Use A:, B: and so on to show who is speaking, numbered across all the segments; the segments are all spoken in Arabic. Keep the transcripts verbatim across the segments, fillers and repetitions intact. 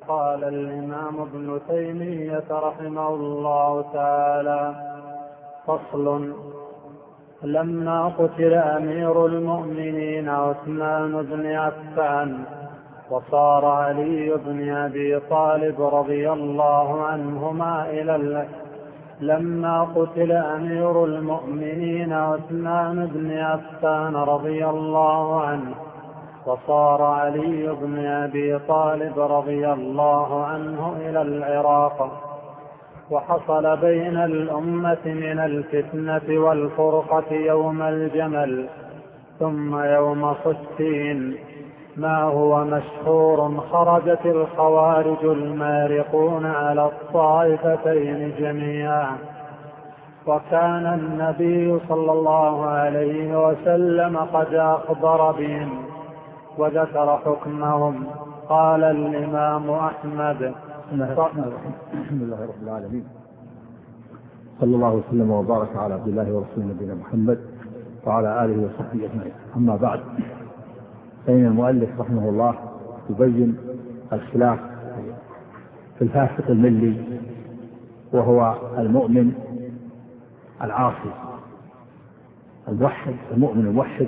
A: قال الإمام ابن تيمية رحمه الله تعالى: فصل. لما قتل أمير المؤمنين عثمان بن عفان وصار علي بن أبي طالب رضي الله عنهما إلى لما قتل أمير المؤمنين عثمان بن عفان رضي الله عنه وصار علي بن أبي طالب رضي الله عنه إلى العراق، وحصل بين الأمة من الفتنة والفرقة يوم الجمل ثم يوم صفين ما هو مشهور: خرجت الخوارج المارقون على الطائفتين جميعا، وكان النبي صلى الله عليه وسلم قد أخبر بهم وذكر حكمهم. قال الإمام أحمد:
B: الحمد لله رب العالمين، صلى الله وسلم وبارك على عبد الله ورسوله نبينا محمد وعلى آله وصحبه أجمعين. أما بعد، فإن المؤلف رحمه الله يبين الخلاف في الفاسق الملي، وهو المؤمن العاصي الموحد، المؤمن الموحد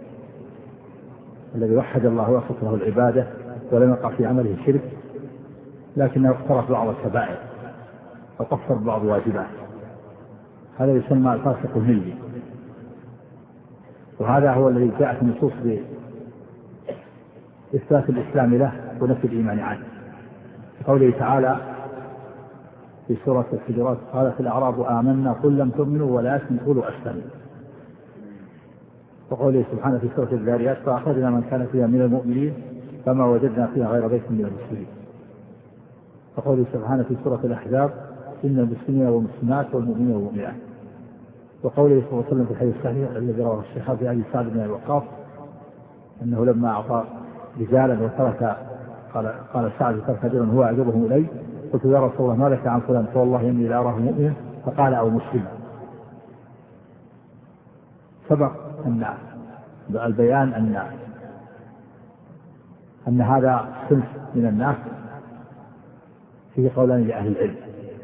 B: الذي وحد الله وأخلص له العبادة ولم يقع في عمله شرك، لكنه اقترف بعض الكبائر وقصر بعض الواجبات، هذا يسمى الفاسق الملي. وهذا هو الذي جاءت النصوص بإثبات الإسلام له ونفي الإيمان عنه. قوله تعالى في سورة الحجرات: قالت الأعراب آمنا قل لم تؤمنوا ولكن قولوا أسلموا. وقوله سبحانه في سورة الذاريات: فأخذنا من كان فيها من المؤمنين فما وجدنا فيها غير بيت من المسلمين. وقوله سبحانه في سورة الأحزاب: إن المسلمين والمسلمات والمؤمنين والمؤمنات. وقوله صلى الله عليه وسلم في الحديث الصحيح الذي رواه الشيخان في أبي سعد بن الوقاص أنه لما أعطى رجالا وترك قال قال سعد: ترك رجلا هو أعجبهم إلي، قلت يا رسول الله ما لك عن فلان؟ فوالله إني لا أراه مؤمنا. فقال: أو مسلما. سبق أن البيان أن أن هذا صنف من الناس فيه قولان لأهل العلم.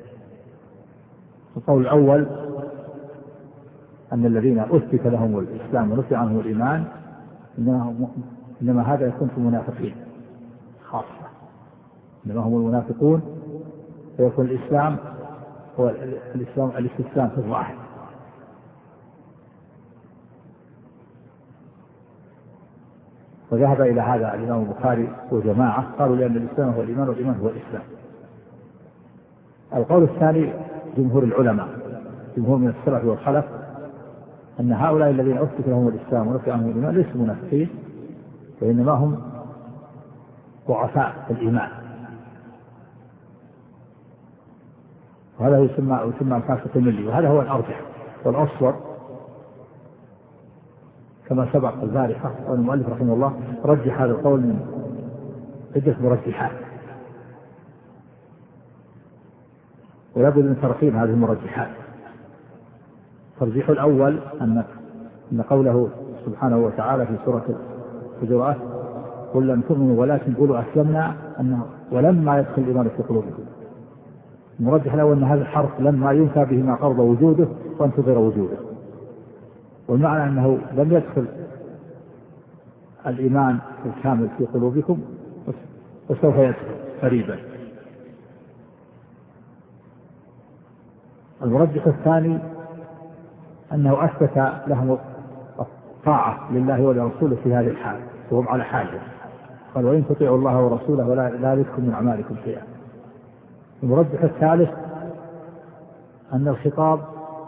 B: القول الأول أن الذين أثبت لهم الإسلام ونفي عنهم الإيمان إنما هذا يكون في المنافقين خاصة، إنما هم المنافقون، فيكون الإسلام هو الإسلام الاستسلام في الظاهر. وذهب إلى هذا الإمام البخاري وجماعة، قالوا لأن الإسلام هو الإيمان والإيمان هو الإسلام. القول الثاني جمهور العلماء، جمهور من السلف والخلف، أن هؤلاء الذين أثبت لهم الإسلام ونفي عنهم الإيمان ليسوا منافقين، وإنما هم ضعفاء الإيمان، وهذا يسمى يسمى الفاسق الملي. وهذا هو الأرجح والأصور كما سبق البارحة. والمؤلف رحمه الله رجح هذا القول من عدة مرجحات، ولا بد من ترقيم هذه المرجحات. الترجيح الأول أن أن قوله سبحانه وتعالى في سورة الحجرات: قل لم تؤمنوا ولكن قولوا أسلمنا، أنه ولما يدخل الإيمان في قلوبكم. المرجح الأول أن هذا الحرف لما ينفى به ما قرض وجوده وانتظر وجوده، والمعنى أنه لم يدخل الإيمان الكامل في قلوبكم وسوف يدخل قريبا. المرجح الثاني أنه أثبت لهم الطاعة لله ولرسوله في هذه الحال وهم على حاله، قال: وإن تطيعوا الله ورسوله ولا لا يلدكم من أعمالكم شيئا. المرجح الثالث أن الخطاب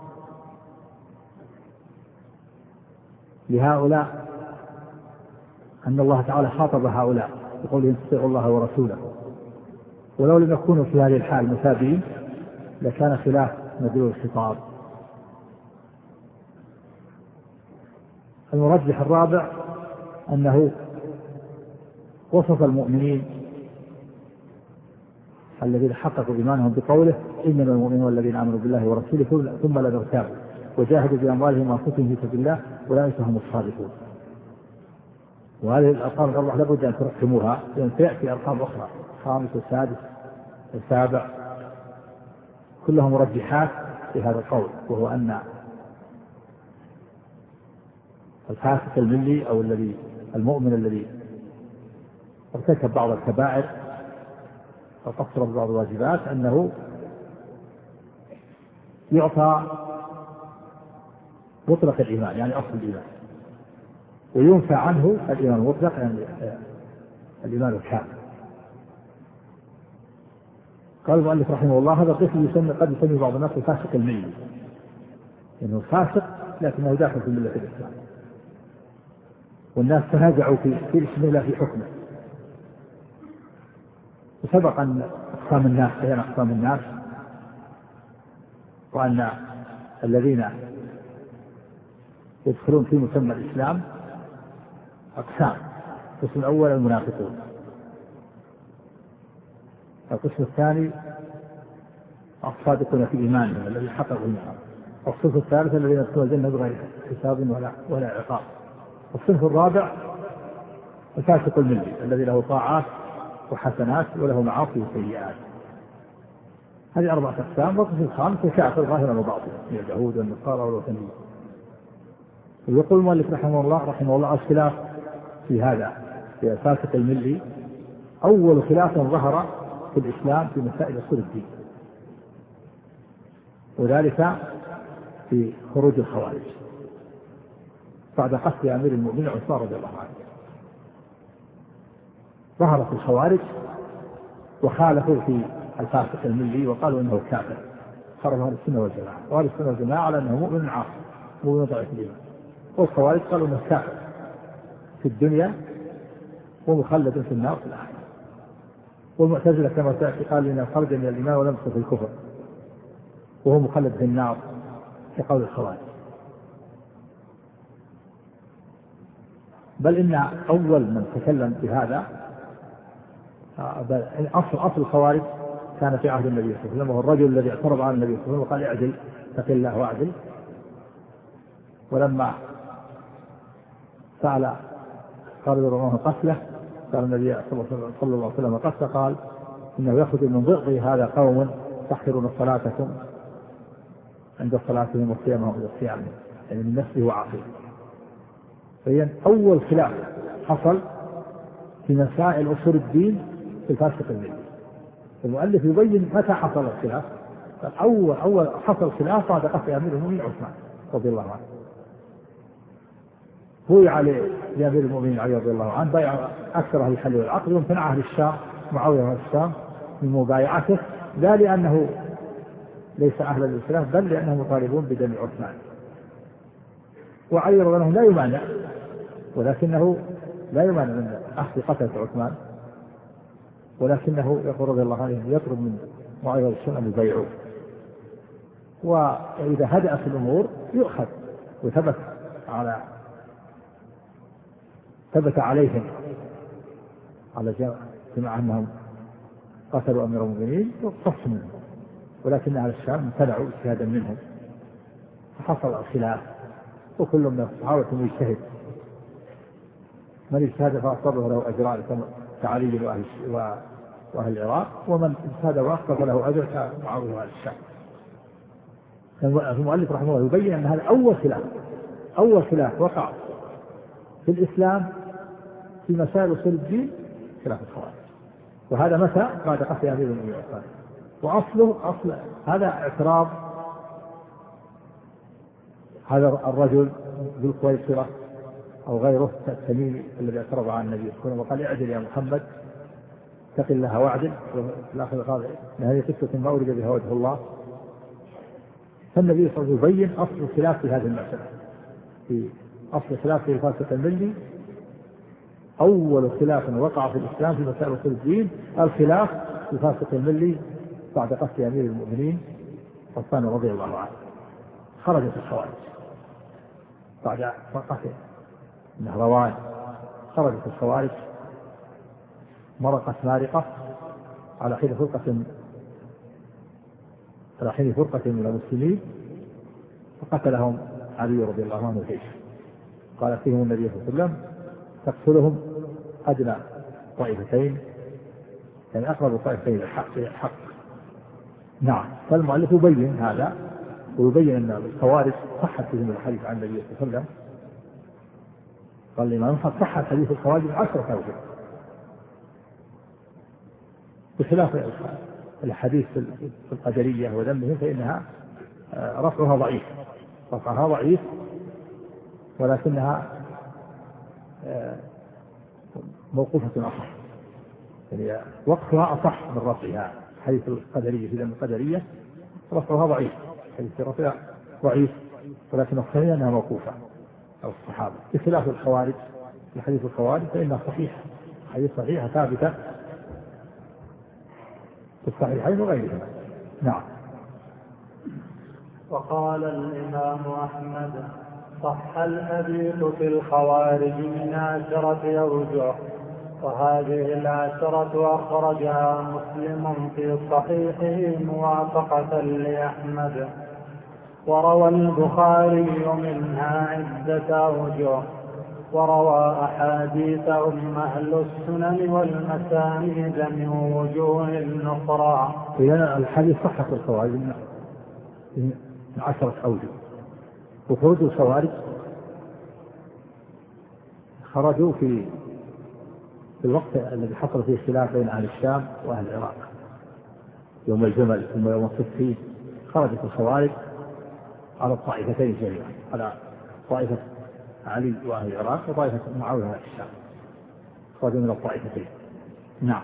B: لهؤلاء، أن الله تعالى خاطب هؤلاء يقول: إن تطيعوا الله ورسوله، ولو لم يكونوا في هذه الحال مثابين لكان خلاف مدلول الخطاب. المرجح الرابع أنه وصف المؤمنين الذين حققوا إيمانهم بقوله: إنما المؤمنون الذين آمنوا بالله ورسوله ثم لم يرتابوا وجاهدوا بأموالهم وأنفسهم في سبيل الله أولئك هم الصادقون. وهذه الأرقام الله لابد أن ترقموها، لأن سيأتي أرقام أخرى والخامس والسادس والسابع كلها مرجحات في هذا القول، وهو أن الفاسق الملي أو الذي المؤمن الذي ارتكب بعض الكبائر أو قصر ببعض الواجبات أنه يعطى مطلق الإيمان يعني أصل الإيمان، وينفى عنه الإيمان المطلق يعني الإيمان الكامل. قال المؤلف رحمه الله هذا القسم يسمى قد يسمي بعض الناس الفاسق الملي، لأنه يعني فاسق لكنه داخل في ملة الإسلام، والناس تنازعوا في في اسمه لا في حكمه. وسبق أن أقسام الناس بين أقسام الناس، وأن الذين يدخلون في مسمى الإسلام أقسام. القسم الأول المنافقون، القسم الثاني الصادقون في إيمانهم الذي حققوا إيمانهم، الصنف الثالث الذين يدخلون الجنة بغير حساب ولا ولا عقاب، الصنف الرابع الفاسق الملي الذي له طاعات وحسنات وله معاصي وسيئات. هذه أربعة أقسام. والقسم الخامس الكافر ظاهرا وباطنا من اليهود والنصارى والوثنيين. ويقول المؤلف رحمه الله رحمه الله الخلاف في هذا في الفاسق الملي أول خلاف ظهر في الإسلام في مسائل أصول الدين، وذلك في خروج الخوارج بعد قتل أمير المؤمنين عثمان رضي الله عنه. ظهرت الخوارج وخالفوا في الفاسق الملي وقالوا إنه كافر، خرج أهل السنة والجماعة، وأهل السنة والجماعة على أنه مؤمن عاصي مؤمن ضعيف الإيمان، والخوارج قالوا إنه كافر في الدنيا ومخلد في النار في الآخرة. والمعتزلة كما تأتي قال إنه خرج من الإيمان ولم يدخل في الكفر وهو مخلد في النار كقول الخوارج. بل إن أول من تكلم بهذا أصل أصل الخوارج كان في عهد النبي صلى الله عليه وسلم، وهو الرجل الذي اعترض على النبي صلى الله عليه وسلم وقال اعدل اتق الله واعدل. ولما سأل قال رضوانه قتله قال النبي صلى الله عليه وسلم قتله قال إنه يخرج من ضغطي هذا قوم تحقرون صلاتكم عند صلاتهم وصيامهم عند صيامهم، يعني من نفسه وعقله. فهي أول خلاف حصل في مسائل أصول الدين في الفاسق الملي. المؤلف يبين متى حصل الخلاف. أول أول حصل خلاف بعد قتل أمير المؤمنين عثمان رضي الله عنه. بويع لأمير المؤمنين علي رضي الله عنه بايع أكثر أهل الحل والعقد، وامتنع أهل الشام معاوية من الشام من مبايعته، لا لأنه ليس أهلا للخلاف بل لأنهم يطالبون بدم عثمان. وعلي رضي الله عنه لا يمانع، ولكنه لا يمانع من أخذ قتلة عثمان، ولكنه يقول رضي الله عنه يطلب من معاوية الشام أن يبايعوه. وإذا هدأت الأمور يؤخذ وثبت على ثبت عليهم على جماعة أنهم قتلوا أمير المؤمنين وقص منهم، ولكن أهل الشام امتنعوا اجتهادا منهم فحصل الخلاف. وكل من الصحابة يجتهد، من اجتهد فأصابه له أجران كعلي وأهل, وأهل العراق، ومن اجتهد وأخطأ له أجر كمعاوية وأهل الشام. المؤلف رحمه الله يبين أن هذا أول خلاف أول خلاف وقع في الإسلام في مسائل أصول الدين خلاف الخوارج. وهذا متى؟ بعد قتل أمير المؤمنين عثمان. وأصله أصل هذا اعتراض هذا الرجل ذو القويصرة أو غيره التميمي الذي اعترض على النبي صلى الله عليه وسلم وقال اعدل يا محمد اتق الله واعدل، وفي الآخر قال إن هذه قصة ما أريد بها وجه الله. فالنبي صلى الله عليه وسلم يبين أصل الخلاف في هذه المسألة، في أصل الخلاف في الفاسق الملي. أول خلاف وقع في الإسلام في مسائل أصول الدين الخلاف في الفاسق الملي بعد قتل أمير المؤمنين عثمان رضي الله عنه. خرجت الخوارج بعد قتل النهروان، خرجت الخوارج مرقت مارقة على حين فرقة على حين فرقة من المسلمين، فقتلهم علي رضي الله عنه الجيش. قال فيهم النبي صلى الله عليه وسلم تقتلهم أدنى طائفتين يعني أقرب الطائفتين الحق الحق. نعم. فالمؤلف يبين هذا ويبين أن الخوارج صحت فيهم الحديث عن النبي صلى الله عليه وسلم. قال الإمام صح حديث الخوارج عشرة أوجه بخلاف الحديث في القدرية وذمهم فإنها رفعها ضعيف رفعها ضعيف ولكنها موقوفة أصح، يعني وقفها أصح من رفعها. حديث القدرية في ذم القدرية رفعها ضعيف، حديث رفع ضعيف، ولكن الصحيح أنها موقوفة أو الصحابة، بخلاف الخوارج. في حديث الخوارج فإنها صحيحة، حديث صحيحة ثابتة في الصحيحين وغيرهما. نعم.
A: وقال الإمام أحمد صح الحديث في الخوارج من عشرة أوجه، وهذه العشرة أخرجها مسلم في صحيحه موافقة لأحمد، وروى البخاري منها عدة أوجه، وروى أحاديثهم أهل السنن والمسانيد من وجوه أخرى.
B: إذا الحديث صح في الخوارج من عشرة أوجه. وخروج الخوارج خرجوا في في الوقت الذي حصل فيه خلاف بين أهل الشام وأهل العراق، يوم الجمل ثم يوم الصفين. خرجت الخوارج على الطائفتين جميعا، على طائفة علي وأهل العراق وطائفة معاوية وأهل الشام، خرجوا من الطائفتين. نعم.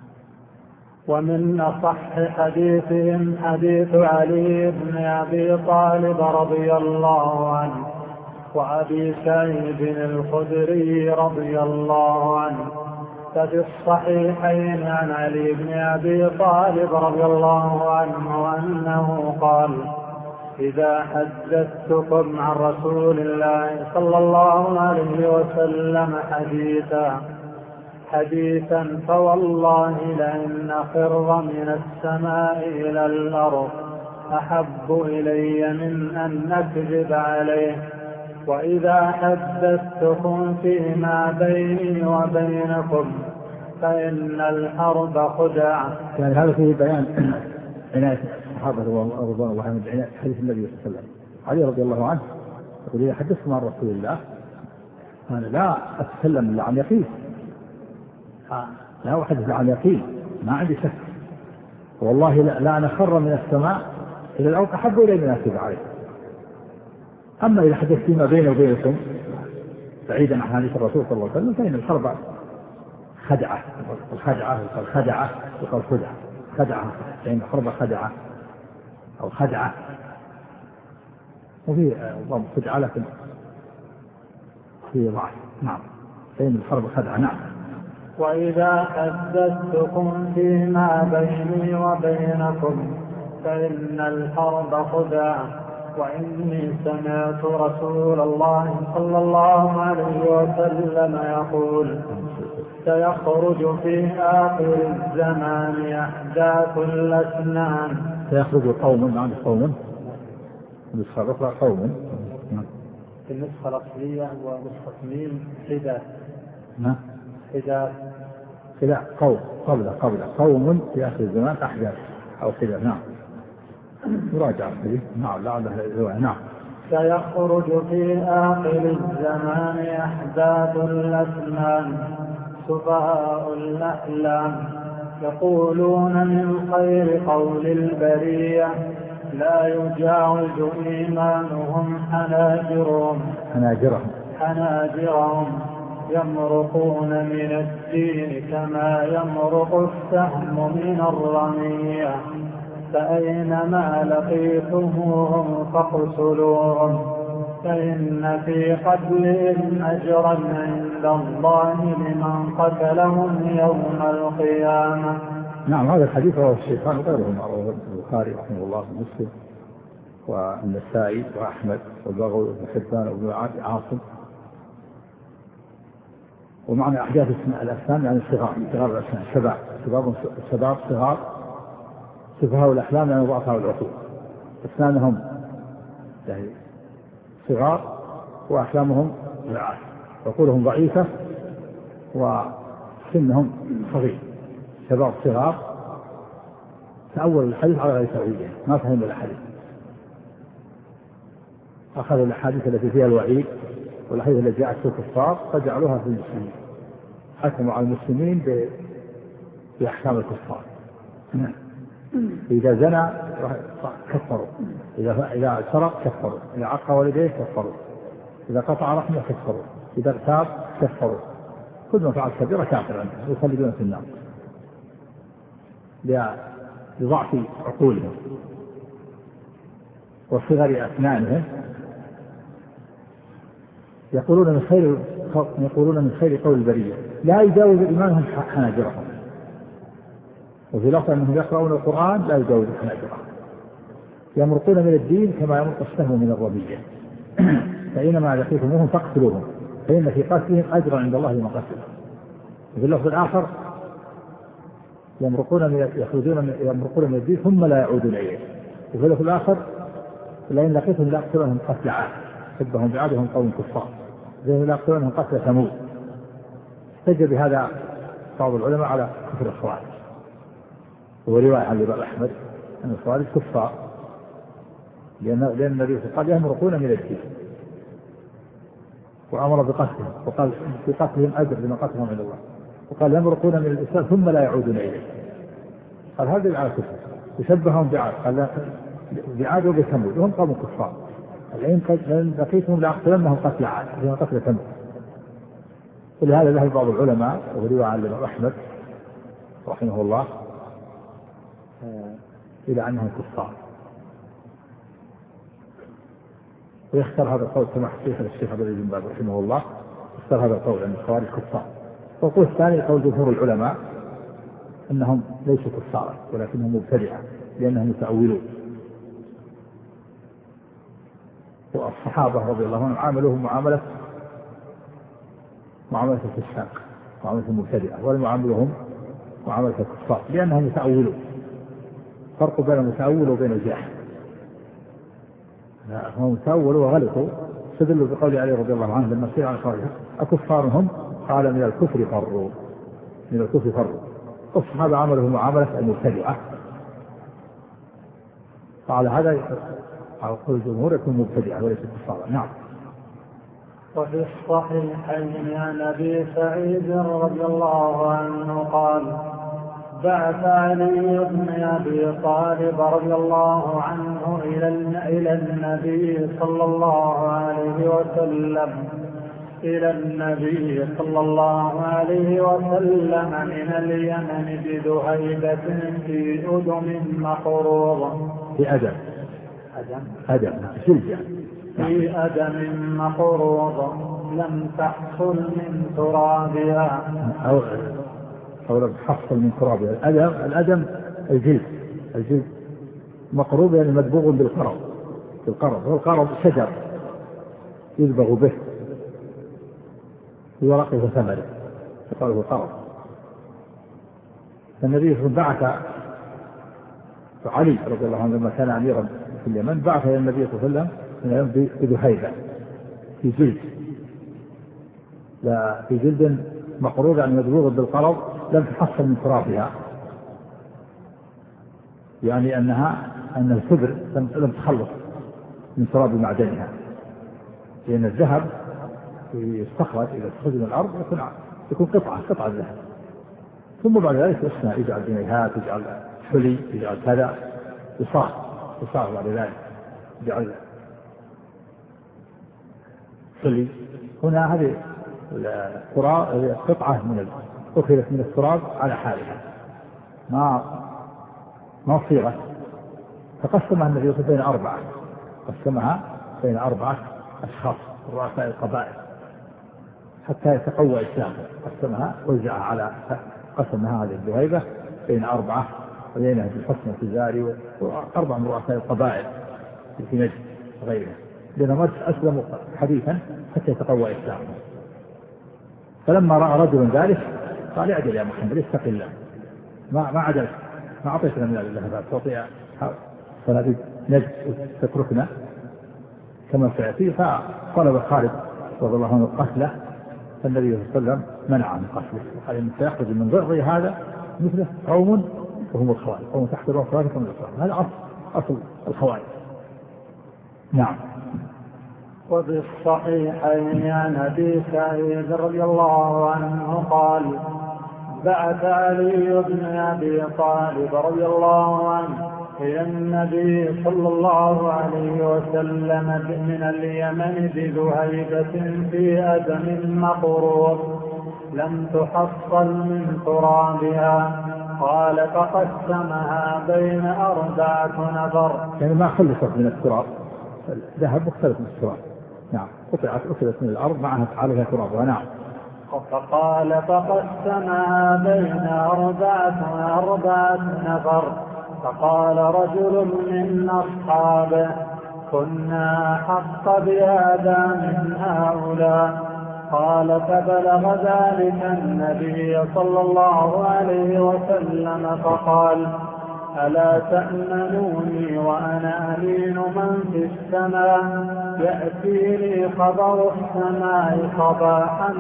A: ومن أصح حديثهم حديث علي بن أبي طالب رضي الله عنه وأبي سعيد الخدري رضي الله عنه. ففي الصحيحين عن علي بن أبي طالب رضي الله عنه أنه قال: إذا حدثتكم عن رسول الله صلى الله عليه وسلم حديثا حديثا فوالله لئن أخر من السماء إلى الأرض أحب إلي من أن أكذب عليه. وإذا حدثتكم فيما بيني وبينكم فإن الحرب خدعة.
B: يعني هذا فيه بيان عناية الصحابة رضوان الله عنهم بعناية حديث النبي صلى الله عليه وسلم. علي رضي الله عنه يقول: إذا حدثتم عن رسول الله أنا لا أتكلم إلا عن يقين، لا أحدث عن يقين، ما عندي شك، والله لا أنا خر من السماء إلى الأرض أحب إلي من أكذب عليه. أما إذا حدثت فيما بيني وبينكم بعيدا عن حديث الرسول صلى الله عليه وسلم فإن الحرب خدعة، الخدعة الخدعة وقال خدعة خدعة، لأن الحرب خدعة أو خدعة، وفي ضم خدعة لكن في ضعف. نعم. فإن الحرب خدعة. نعم.
A: وإذا حدثتكم فيما بيني وبينكم فإن الحرب خدعة. وإني سمعت رسول الله صلى الله عليه وسلم يقول: سيخرج في آخر الزمان أحداث الأسنان.
B: سيخرج قوم عن قوم النسخة الأخرى قوم
A: في النسخة الأصلية ونسخة ميم حداث.
B: نعم.
A: حداث
B: خلاف قوم قبل قبل قوم في آخر الزمان أحداث أو خلاف. نعم. مراجعة. نعم. لعله. نعم.
A: سيخرج في آخر الزمان أحداث الأسنان سفهاء الأحلام يقولون من خير قول البرية لا يجاوز إيمانهم حناجرهم
B: حناجرهم
A: حناجرهم يمرقون من الدين كما يمرق السهم من الرمية. فأينما لقيتموهم فاقتلوهم فإن في قتلهم أجرا عند الله لمن قتلهم يوم القيامة.
B: نعم. هذا الحديث رواه الشيخان وغيرهم، رواه البخاري رحمه الله ومسلم والنسائي وأحمد والبغوي وابن حبان وابن عاصم. ومعنى أحداث الأسنان يعني الصغار، صغار الأسنان، شباب شباب شباب صغار، سفهاء الأحلام يعني ضعفاء العقول، أسنانهم يعني صغار وأحلامهم عقولهم ضعيفة وسنهم صغير، شباب صغار تأول الحديث على غير توحيده، ما فهموا الحديث، أخذوا الأحاديث التي فيها الوعيد والأحاديث التي جاءت في الكفار فجعلوها في المسلمين، حكموا على المسلمين بأحكام الكفار. إذا زنى كفروا، إذا إذا سرق كفروا، إذا عق والديه كفروا، إذا قطع رحمه كفروا، إذا اغتاب كفروا، كل من فعل كبيرة كافر عنه يخلدون في النار لضعف عقولهم وصغر أسنانهم. يقولون من خير يقولون من خير قول البرية لا يجاوز إيمانهم حناجرهم، وفي لفظ أنهم يقرؤون القرآن لا يجاوز حناجرهم، يمرقون من الدين كما يمرق السهم من الرمية، فإنما لقيتموهم فاقتلوهم فإن في قتلهم أجرا عند الله لمن قتلهم. وفي اللفظ الآخر يمرقون من يخرجون من يمرقون من الدين ثم لا يعودون إليه. وفي اللفظ الآخر لئن لقيتهم لأقتلنهم قتل عاد حبهم بعادهم قوم كفار زي لأقتلنهم قتل ثمود. احتج بهذا بعض العلماء على كفر الخوارج، ورواية عن الإمام أحمد أن الخوارج كفار لأن لأن النبي قال يمرقون من الدين وأمر بقتلهم، وقال في قتلهم أجر لما قتلهم عند الله، وقال يمرقون من الإسلام ثم لا يعودون إليه. قال هذا على كفر، يشبههم بعاد، قال بعاد وبثمود وهم قوم كفار، لئن لقيتهم لأقتلنهم قتل عاد لما قتل ثمود. ولهذا ذهب بعض العلماء ورواية عن الإمام أحمد رحمه الله إلى أنهم كفار، ويختار هذا القول كما حكيه الشيخ عبد العزيز بن باز رحمه الله، اختار هذا القول أن الخوارج كفار. والقول الثاني قول جمهور العلماء أنهم ليسوا كفارا ولكنهم مبتدعة لأنهم يتأولون، والصحابة رضي الله عنهم عاملوهم معاملة معاملة الفساق معاملة المبتدعة، ولم يعاملوهم معاملة الكفار لأنهم يتأولون. فرق بين المتأول وبين الجاحد، هم تأولوا وغلطوا، استدلوا بقول علي رضي الله عنه لما سئل عن الخوارج أكفارهم قال من الكفر فروا من الكفر فروا. الصحابة عملوا معاملة المبتدعة، فعلى هذا على قول الجمهور يكون مبتدعة وليس كفارا. نعم.
A: وفي الصحيحين عن أبي سعيد رضي الله عنه قال بعث علي بن أبي طالب رضي الله عنه إلى النبي صلى الله عليه وسلم إلى النبي صلى الله عليه وسلم من اليمن بذهيبة في أدم مقروضة
B: في أدم أدم
A: في أدم مقروضة لم تحصل من ترابها
B: أو أو لم تحصل من ترابها. الأدم الأدم الجلد الجلد مقروض يعني مدبوغ بالقرض بالقرض والقرض شجر يدبغ به في ورقه وثمره يقال له قرض. النبي صلى الله عليه وسلم بعث علي رضي الله عنه لما كان أميرا في اليمن بعث إلى النبي صلى الله عليه وسلم بذهيبة في جلد لا في جلد مقروض يعني مدبوغ بالقرض لم تحصل من ترابها، يعني أنها أن الكبر لم تخلص من تراب معدنها، لأن الذهب يستخرج إذا استخرج من الأرض يكون يكون قطعة قطعة ذهب، ثم بعد ذلك يصنع يجعل جنيهات يجعل حلي يجعل كذا يصاغ يصاغ بعد ذلك يجعل حلي. هنا هذه التراب قطعة من أخذت من التراب على حالها ما ما صيغت، فقسمها النبي صلى الله عليه وسلم بين أربعة قسمها بين أربعة أشخاص رؤساء القبائل حتى يتقوى إسلامه، قسمها وزعها على قسمها هذه الذهيبة بين أربعة وبينها في الحسن التجاري وأربعة من رؤساء القبائل في نجد وغيرها، لأنهم أسلموا حديثا حتى يتقوى إسلامه. فلما رأى رجل ذلك قال اعدل يا محمد اتق الله، ما ما عدلت ما أعطيتنا من الذهبات تعطي صناديق نجد تتركنا كما سيأتي. فطلب خالد رضي الله عنه قتله، فالنبي صلى الله عليه وسلم منع عن قتله وقال إن سيخرج من ضرعه هذا مثله قوم وهم الخوارج، قوم تحقرون صلاتكم من الصلاة. هذا أصل أصل الخوارج. نعم.
A: وفي الصحيحين عن أبي سعيد رضي الله عنه قال بعث علي بن أبي طالب رضي الله عنه إلى النبي صلى الله عليه وسلم من اليمن بذهيبة في أدم مقروض لم تحصل من ترابها، قال فقسمها بين أربعة نفر.
B: يعني ما خلصت من التراب، ذهب مختلف من التراب. نعم. قطعت أخذت من الأرض معها عليها ترابها. نعم.
A: فقال فقسمها بين أربعة أربعة نفر. فقال رجل من أصحابه كنا أحق بهذا من هؤلاء. قال فبلغ ذلك النبي صلى الله عليه وسلم فقال ألا تأمنوني وأنا أمين من في السماء يأتيني خبر السماء صباحا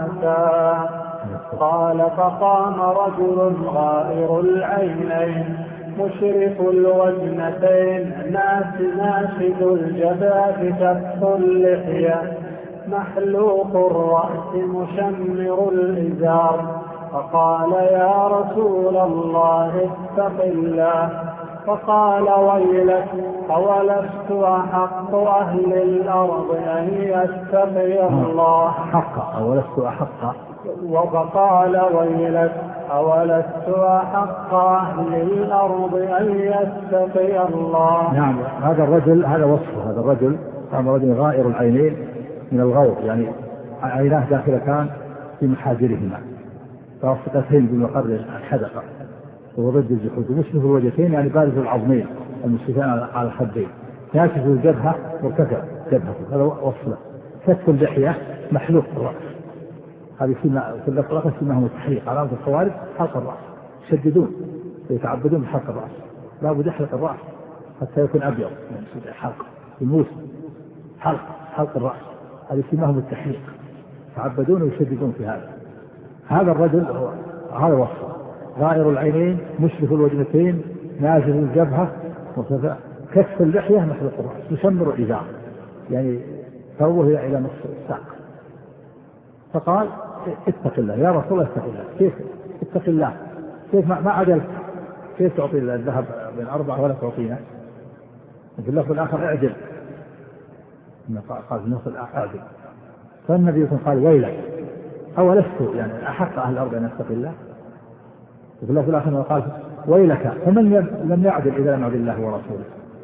A: ومساء. قال فقام رجل غائر العينين مشرف الوجنتين ناس ناشد الجبهة كف اللحية محلوق الرأس مشمر الإزار. فقال يا رسول الله اتق الله. فقال ويلك أولست أحق أهل الأرض أن يتقي الله.
B: حق أولست أحق.
A: وقال ويلك أولست أحق أهل الأرض أن يتقي الله.
B: نعم. هذا الرجل هذا وصفه. هذا الرجل كان رجل غائر العينين من الغور، يعني عيناه داخلتان في محاجرهما فاصقتين بمقر الحدقة وضد الجحود ومشرف الوجهتين يعني بارز العظمين المشرفان على الخدين كاشف الجبهة مرتفع جبهته. هذا وصله. كف اللحية محلوق الرأس. هذه سنة في الأفراق اسمها التحليق. علامة الخوارج حلق الرأس، يشددون ويتعبدون بحلق الرأس. لا بد يحلق الرأس حتى يكون أبيض من حلق الموس. حلق حلق الرأس هذه اسمهم التحليق. يتعبدون ويشددون في هذا. هذا الرجل هو هذا وصفه. غائر العينين مشرف الوجنتين نازل الجبهة مرتفع كف اللحية محلق الرأس مشمر الإزار يعني ثوبه إلى نصف الساق. فقال اتق الله يا رسول الله اتق الله. كيف اتق الله؟ كيف ما عدلت؟ كيف تعطي الذهب بين أربعة ولا تعطينا؟ في اللفظ الآخر اعدل. قال في اللفظ الآخر اعدل. فالنبي قال ويلك أولست يعني أحق أهل الأرض أن يتقي الله. وفي اللفظ الآخر قال ويلك فمن لم يعدل إذا لم يعدل الله ورسوله.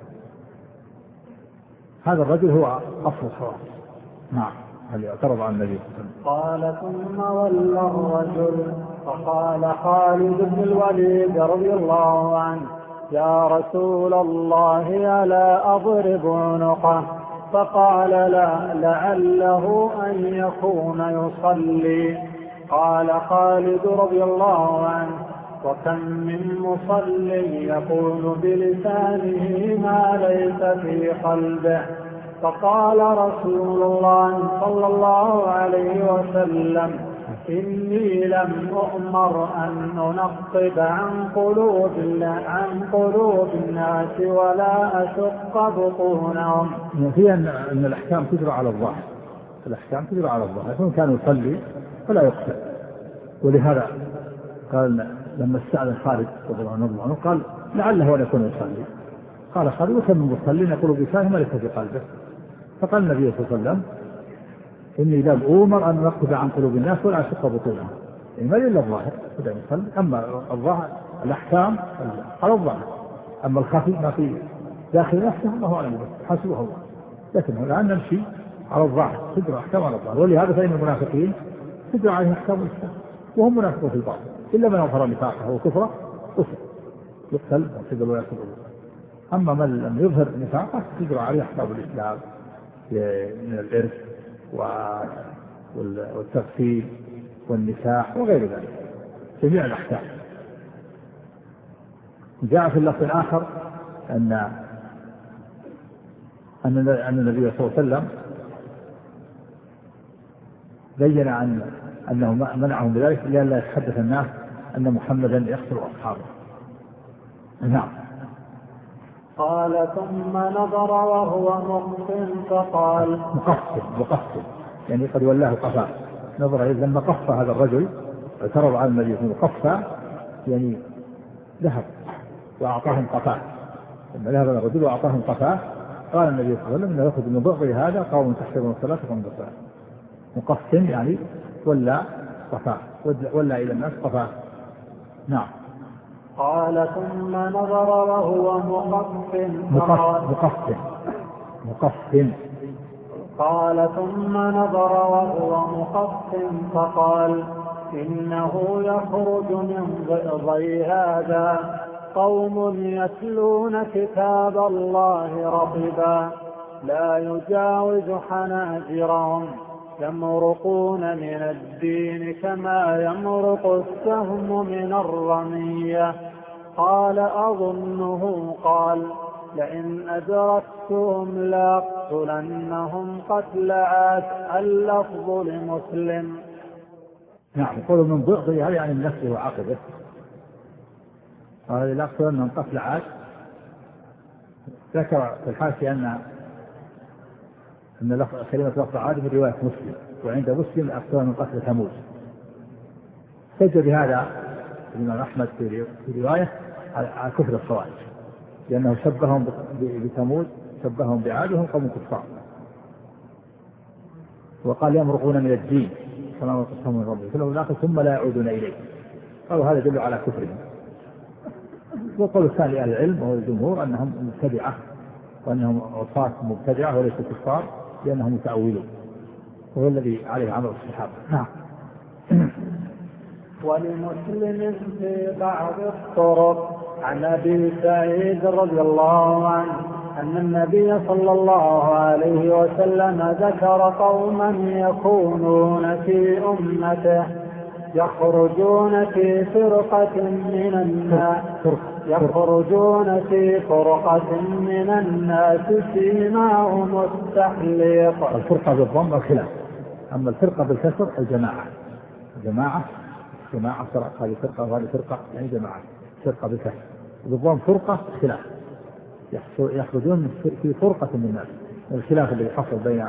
B: هذا الرجل هو أصل الخوارج. نعم. هل اعترض عن النبي؟
A: قال ثم ولى الرجل فقال خالد بن الوليد رضي الله عنه يا رسول الله ألا أضرب عنقه؟ فقال لا لعله أن يكون يصلي. قال خالد رضي الله عنه وكم من مصل يقول بلسانه ما ليس في قلبه. فقال رسول الله صلى الله عليه وسلم إني لم أؤمر أن أنقب عن قلوب عن قلوب الناس ولا أشق بطونهم.
B: في أن الأحكام تجرى على الظاهر. الأحكام تجرى على الظاهر. يكون كان يصلي فلا يقتل. ولهذا قال لما استأذن خالد رضي الله عنه قال لعله أن يكون يصلي. قال خالد وكم من مصلين يقول بلسانه ما ليس في قلبه. فقال النبي صلى الله عليه وسلم إني لم أؤمر أن نقض عن قلوب الناس ولا أشق بطونهم. يعني ما إلا الظاهر بدأ يصلي. أما الظاهر الأحكام على الظاهر. أما الخفي ما في داخل نفسه الله أعلم حسبه الله. لكن الآن نمشي على الظاهر تجرى أحكام على الظاهر. ولهذا فإن المنافقين تجرى عليهم أحكام الإسلام وهم منافقون في الباطن إلا من أظهر نفاقه وكفره كفر يقتل ويعتقل ويعتقل. أما من لم يظهر نفاقه تجرى عليه أحكام الإسلام من الإرث والتغسيل والنساء وغير ذلك جميع الأحكام. جاء في اللفظ الآخر أن أن أن النبي صلى الله عليه وسلم بين عن أنه منعهم بذلك لئلا يتحدث الناس أن محمدا يقتل أصحابه. نعم.
A: قال ثم نظر وهو مقف فقال
B: مقفل مقفل يعني قد ولاه قفاه. نظر لما قف هذا الرجل اعترض على النبي صلى الله عليه وسلم قفى يعني ذهب وأعطاهم قفاه. لما ذهب الرجل وأعطاهم قفاه قال النبي صلى الله عليه وسلم إنه يأخذ من بغض هذا قوم تحسبون الصلاة قوم بالصلاة. مقفل يعني ولا قفاه ولا إلى الناس قفاه. نعم.
A: قال ثم نظر وهو مقف
B: مقفل مقفل
A: قال ثم نظر وهو مقف فقال إنه يخرج من ضئضي هذا قوم يتلون كتاب الله رطبا لا يجاوز حناجرهم يمرقون من الدين كما يمرق السهم من الرمية. قال أظنه قال لئن أدركتهم لأقتلنهم قتل عاد. اللفظ لمسلم.
B: نعم. يقول من ضئضي هذا يعني من نفسه وعقبه. قال لأقتلنهم قتل عاد. ذكر في الحاشية أن أن كلمة لفظ عاد من رواية مسلم وعند مسلم أقتلنهم قتل ثمود. سجل بهذا الإمام أحمد في رواية على كفر الخوارج لأنه شبههم بثمود شبههم بعاد وهم قوم كفار. وقال يمرقون من الدين كما يمرق السهم من ربهم فلهم الآخر ثم لا يعودون إليه. قالوا هذا يدل على كفرهم. وقالوا الثاني أهل العلم وهو الجمهور أنهم مبتدعة وأنهم عصاة مبتدعة وليسوا كفار لأنهم متأولون وهو الذي عليه عمل الصحابة. نعم.
A: ولمسلم في بعض الطرق عن أبي سعيد رضي الله عنه أن النبي صلى الله عليه وسلم ذكر قوما يكونون في أمته يخرجون في فرقة من الناس يخرجون في فرقة من الناس سيماهم التحليق.
B: الفرقة بالضم والخلاف. أما الفرقة بالكسر الجماعة. جماعة جماعة فرقة هذه فرقة وهذه فرقة يعني جماعة. فرقة بالكسر بالضم فرقة خلاف يخرجون في فرقة من الناس. الخلاف اللي حصل بين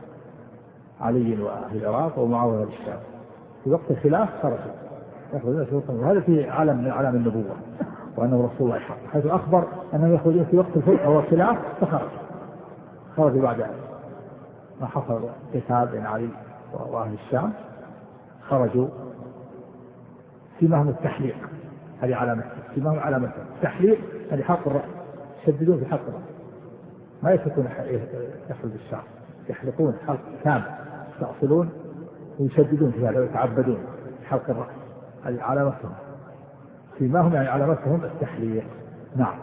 B: علي وأهل العراق ومعاوية والشام في وقت الخلاف خرجوا يخرجون في فرقة. وهذا في عالم من أعلام النبوة وأنه رسول الله حق حيث أخبر أنهم يخرجون في وقت الفرقة والخلاف فخرج خرجوا بعد ما حصل قتال بين علي وأهل الشام خرجوا سيماهم التحليق. هذه علامة سيماهم علامة التحليق هذه حلق الرأس يشددون في حلق الرأس ما يتركون يخرج الشعر يحلقون حلق كامل يستأصلون ويشددون في هذا ويتعبدون حلق الرأس. هذه علامتهم سيماهم يعني علامتهم التحليق. نعم.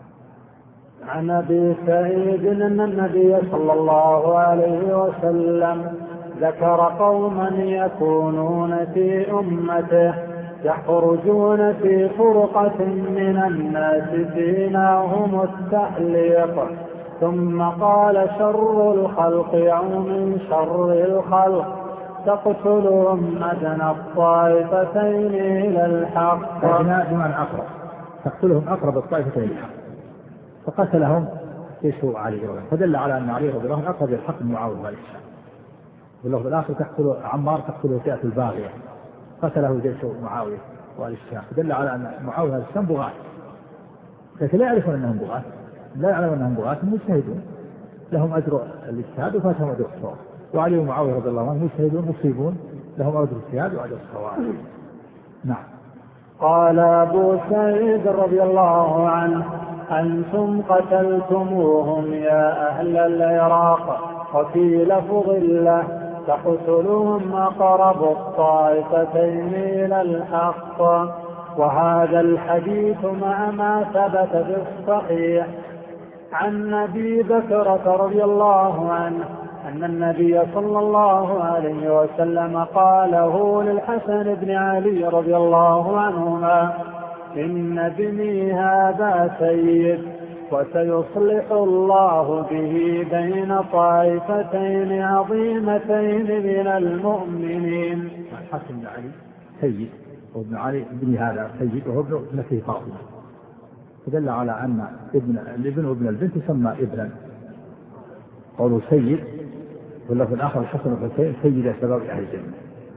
A: عن أبي سعيد أن النبي صلى الله عليه وسلم ذكر قوما يكونون في أمته يخرجون في فرقة من الناس سيماهم التحليق ثم قال شر الخلق أو من شر الخلق تقتلهم أدنى الطائفتين إلى الحق.
B: بمعنى أقرب تقتلهم أقرب الطائفتين إلى الحق فقتلهم جيش علي رضي الله عنه فدل على أن علي رضي الله عنه أقرب الحق من معاوية وآل الشام. واللفظ الآخر تقتل عمار تقتله فئة الباغية قتله جيش معاوية وآل الشام فدل على أن معاوية وآل الشام بغاة لكن لا يعرفون أنهم بغاة لا يعلمون أنهم بغاة مجتهدون لهم أجر الاجتهاد وفاتهم أجر الصواب. وعلي ومعاوية رضي الله عنهم مجتهدون مصيبون لهم أجر الاجتهاد وأجر الصواب. نعم.
A: قال أبو سعيد رضي الله عنه أنتم قتلتموهم يا أهل العراق وفي لفظ الله تقتلهم أقرب الطائفتين إلى الحق. وهذا الحديث مع ما ثبت في الصحيح عن أبي بكرة رضي الله عنه أن النبي صلى الله عليه وسلم قاله للحسن بن علي رضي الله عنهما إن ابني هذا سيد وسيصلح الله به بين طائفتين عظيمتين من المؤمنين.
B: الحسن بن علي سيد وابن علي ابن هذا سيد وهو ابن ابنته فاطمة، فدل على أن ابن الابن وابن البنت يسمى ابنا. قوله سيد واللفظ الآخر الحسن والحسين سيد شباب أهل الجنة.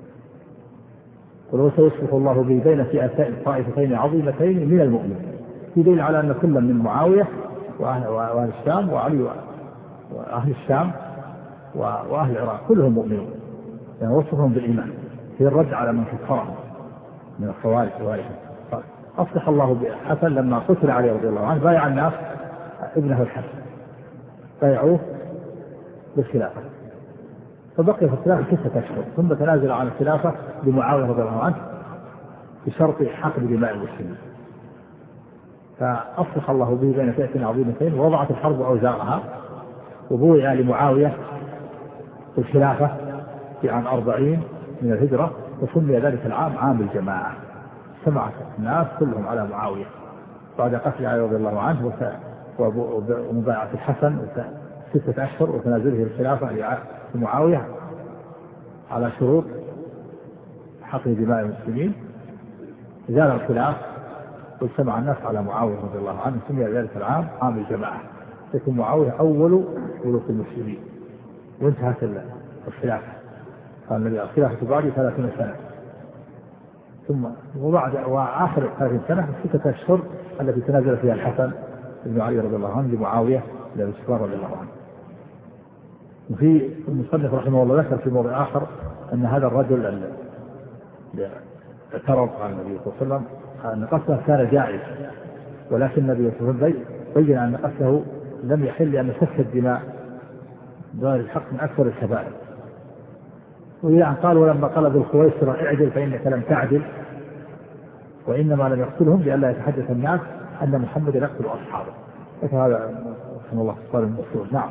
B: ولو سيصلح الله به بين فئتين طائفتين عظيمتين من المؤمنين، في دليل على أن كل من معاوية وأهل, وأهل الشام وعلي وأهل الشام وأهل العراق كلهم مؤمنون، يعني وصفهم بالإيمان في الرد على من كفرهم من الخوارج وغيرهم. أصلح الله بحسن لما قتل علي رضي الله عنه بايع الناس ابنه الحسن، بايعوه بالخلافة، فبقي في الخلافة ستة أشهر ثم تنازل عن الخلافة لمعاوية رضي الله عنه بشرط حقن دماء المسلمين، فأصلح الله به بين فئتين عظيمتين ووضعت الحرب أوزارها، وبويع لمعاوية الخلافة في عام أربعين من الهجرة، وسمي ذلك العام عام الجماعة. سمعت الناس كلهم على معاوية بعد قتل علي رضي الله عنه ومبايعة الحسن ستة أشهر وتنازله الخلافة لمعاوية على شروط حقن دماء المسلمين. زال الخلاف واجتمع الناس على معاوية رضي الله عنه، سمي ذلك العام عام الجماعة، يكون معاوية أول ملوك المسلمين وانتهت الخلافة. قال النبي الخلافة بعد ثلاثين سنة، ثم وبعد وآخر ثلاثين سنة ستة أشهر التي تنازل فيها الحسن بن علي رضي الله عنه لمعاوية بن أبي سفيان رضي الله عنه. وفي المصنف رحمه الله ذكر في موضع آخر أن هذا الرجل الذي اعترض على النبي صلى الله عليه وسلم أن قتله كان جائز، ولكن النبي صلى الله عليه وسلم بين أن قتله لم يحل لأن سفك الدماء بغير الحق من أكثر الكبائر. ويعني قال ولما قال ذو الخويصرة اعدل فإنك لم تعدل، وإنما لم يقتلهم لئلا يتحدث الناس أن محمد يقتل أصحابه. هذا رحمه الله قال المسؤول. نعم.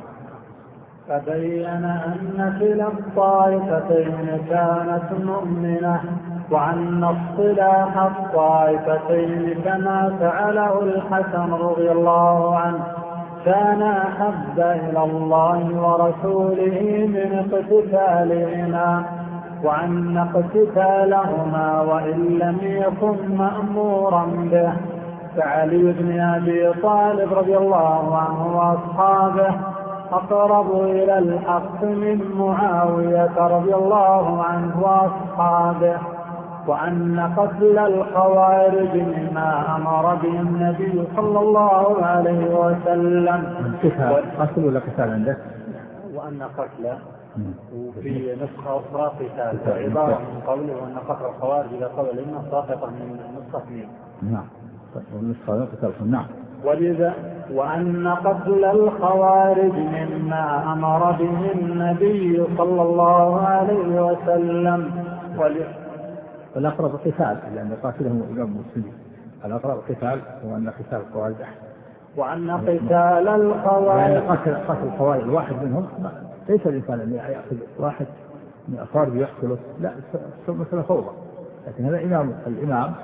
A: فبين أن كلا الطائفتين كانت مؤمنة، وأن اصطلاح الطائفتين كما فعله الحسن رضي الله عنه كان أحب إلى الله ورسوله من اقتتالهما، وأن اقتتالهما وإن لم يكن مأمورا به فعلي بن أبي طالب رضي الله عنه وأصحابه أقرب إلى الحق من معاوية رضي الله عنه وأصحابه، وأن قتل الخوارج مما أمر به النبي صلى الله عليه وسلم.
B: قتل ولا قتال عندك؟
A: وأن قتل وفي نسخة أخرى قتال، عبارة من قوله وأن قتل الخوارج إلى قول الإمام ساقطة من نسخة اثنين.
B: نعم. والنسخة قتال. نعم.
A: ولذا وأن قتل الخوارج مما أمر به النبي صلى الله عليه وسلم.
B: والأقرب قتال لأن قاتلهم الإمام المسلمين، الأقرب قتال وأن قتال الخوارج أحد.
A: وأن قتال الخوارج
B: قتل قتل الخوارج الواحد منهم ليس الإنسان أن يأخذ واحد من أقاربه يقتله، لا مثل فوضى، لكن هذا إمام الإمام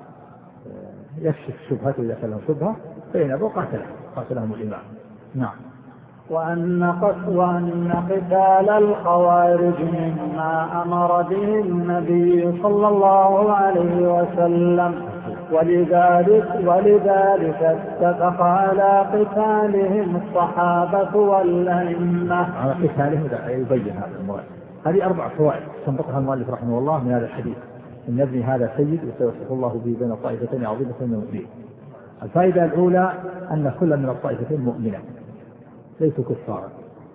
B: يكشف شبهته إذا كان له شبهة فإن أبو قاتله قاتلهم الإمام. نعم.
A: وأن وأن قتال الخوارج مما أمر به النبي صلى الله عليه وسلم، ولذلك ولذلك اتفق على قتالهم الصحابة والأئمة.
B: على قتالهم يبين هذا المراد. هذه أربع فوائد استنبطها المؤلف رحمه الله من هذا الحديث: إن ابني هذا سيد وسيصلح الله به بين الطائفتين عظيمتين من المؤمنين. الفائدة الأولى أن كل من الطائفتين مؤمنة ليسوا كفارا،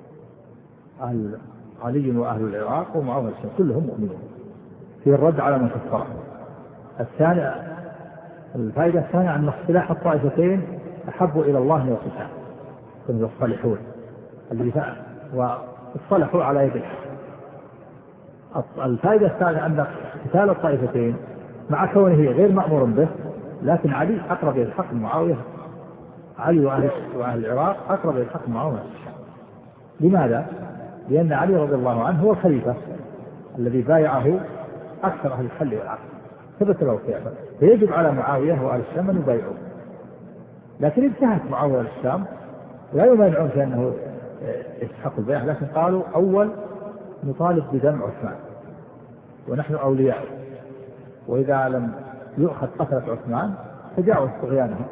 B: علي وأهل العراق ومعاوية كلهم مؤمنون في الرد على من كفرهم. الثانية الفائدة الثانية أن اصطلاح الطائفتين أحب إلى الله من القتال، كانوا يصطلحون الذي واصطلحوا على يد الحق. الفائدة الثانية أن قتال الطائفتين مع كونه غير مأمور به، لكن علي أقرب إلى الحق من معاوية، علي وأهل, وأهل العراق أقرب إلى الحق من معاوية. لماذا؟ لأن علي رضي الله عنه هو الخليفة الذي بايعه أكثر أهل الحل والعقد، ثبت له خلافة، فيجب على معاوية وأهل الشام أن يبايعوه. لكن انتهت معاوية وأهل الشام لا يمانعون في أنه يستحق البيع، لكن قالوا أول نطالب بدم عثمان ونحن أولياء، وإذا لم يؤخذ قتلة عثمان تجاوز طغيانهم.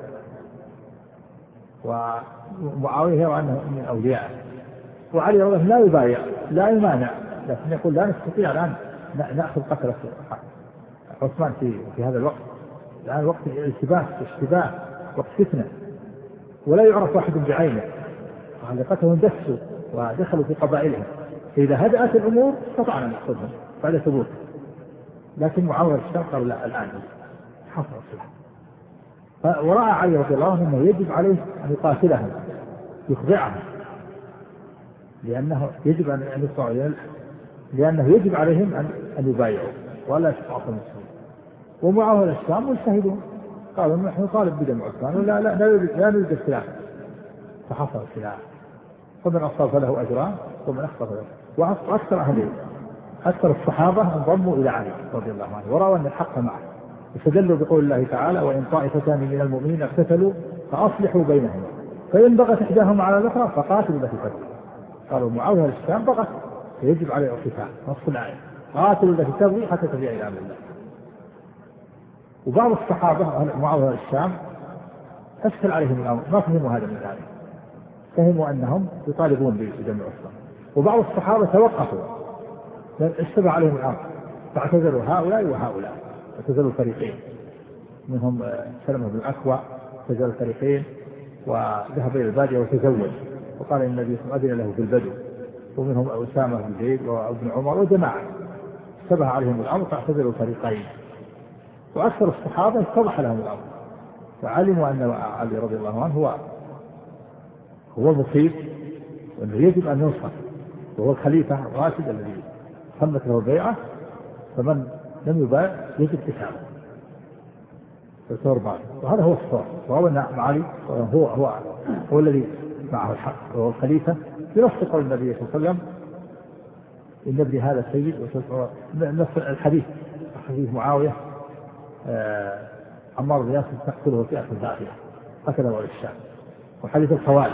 B: ومعاوية وأنه من أوليائه، وعلي رضي الله لا يبايع لا يمانع، لكن يقول لا نستطيع الآن نأخذ قتلة عثمان في في هذا الوقت، الآن وقت الالتباس اشتباه وقت فتنة ولا يعرف واحد بعينه، وهذا قتلهم دسوا ودخلوا في قبائلهم، فإذا هدأت الأمور استطعنا أن نأخذهم بعد ثبوت. لكن معاوية الشام قال لا الآن حصل الصلح، ورأى علي رضي الله عنه أنه يجب عليه أن يقاتلهم يخضعهم، لأنه يجب أن يطلعوا، لأنه يجب عليهم أن أن يبايعوا ولا يتعاطوا المسلمين. ومعاوية الشام مجتهدون قالوا نحن نطالب بدم عثمان ولا لا لا نريد الخلاف، فحصل الخلاف، فمن أصاب فله أجران ومن أخطأ فله. وأكثر أهل أكثر الصحابة انضموا إلى علي رضي الله عنه ورأوا أن الحق معه، استدلوا بقول الله تعالى وإن طائفتان من المؤمنين اقتتلوا فأصلحوا بينهما فإن بغت إحداهما على الأخرى فقاتلوا التي تبغي. قالوا معاوية الشام بغت فيجب عليه القتال، نص الآية قاتلوا التي تبغي حتى تبيع إلى أمر الله. وبعض الصحابة معاوية الشام أسهل عليهم الأمر، ما فهموا هذا من ذلك، فهموا أنهم يطالبون بدم عثمان. وبعض الصحابة توقفوا اشتبه عليهم الأمر فاعتذروا هؤلاء وهؤلاء، اعتذروا فريقين، منهم سلمة بن الأكوع اعتذر الفريقين وذهب إلى البادية وتزوج وقال إن النبي صلى الله عليه وسلم أذن له بالبدو، ومنهم أسامة بن زيد وابن عمر وجماعة اشتبه عليهم الأمر فاعتذروا الفريقين. وأكثر الصحابة اتضح لهم الأمر فعلموا أن علي رضي الله عنه هو هو المصيب وأنه يجب أن ينصر، وهو الخليفة الراشد الذي تمت له البيعة، فمن لم يبايع يجب قتاله الثوربان. وهذا هو الصواب، وهو أن علي هو هو هو الذي معه الحق وهو الخليفة بنص قول النبي صلى الله عليه وسلم إن ابني هذا السيد، نفس الحديث حديث معاوية آه عمار بن ياسر تقتله فئة باغية قتله أهل الشام، وحديث الخوارج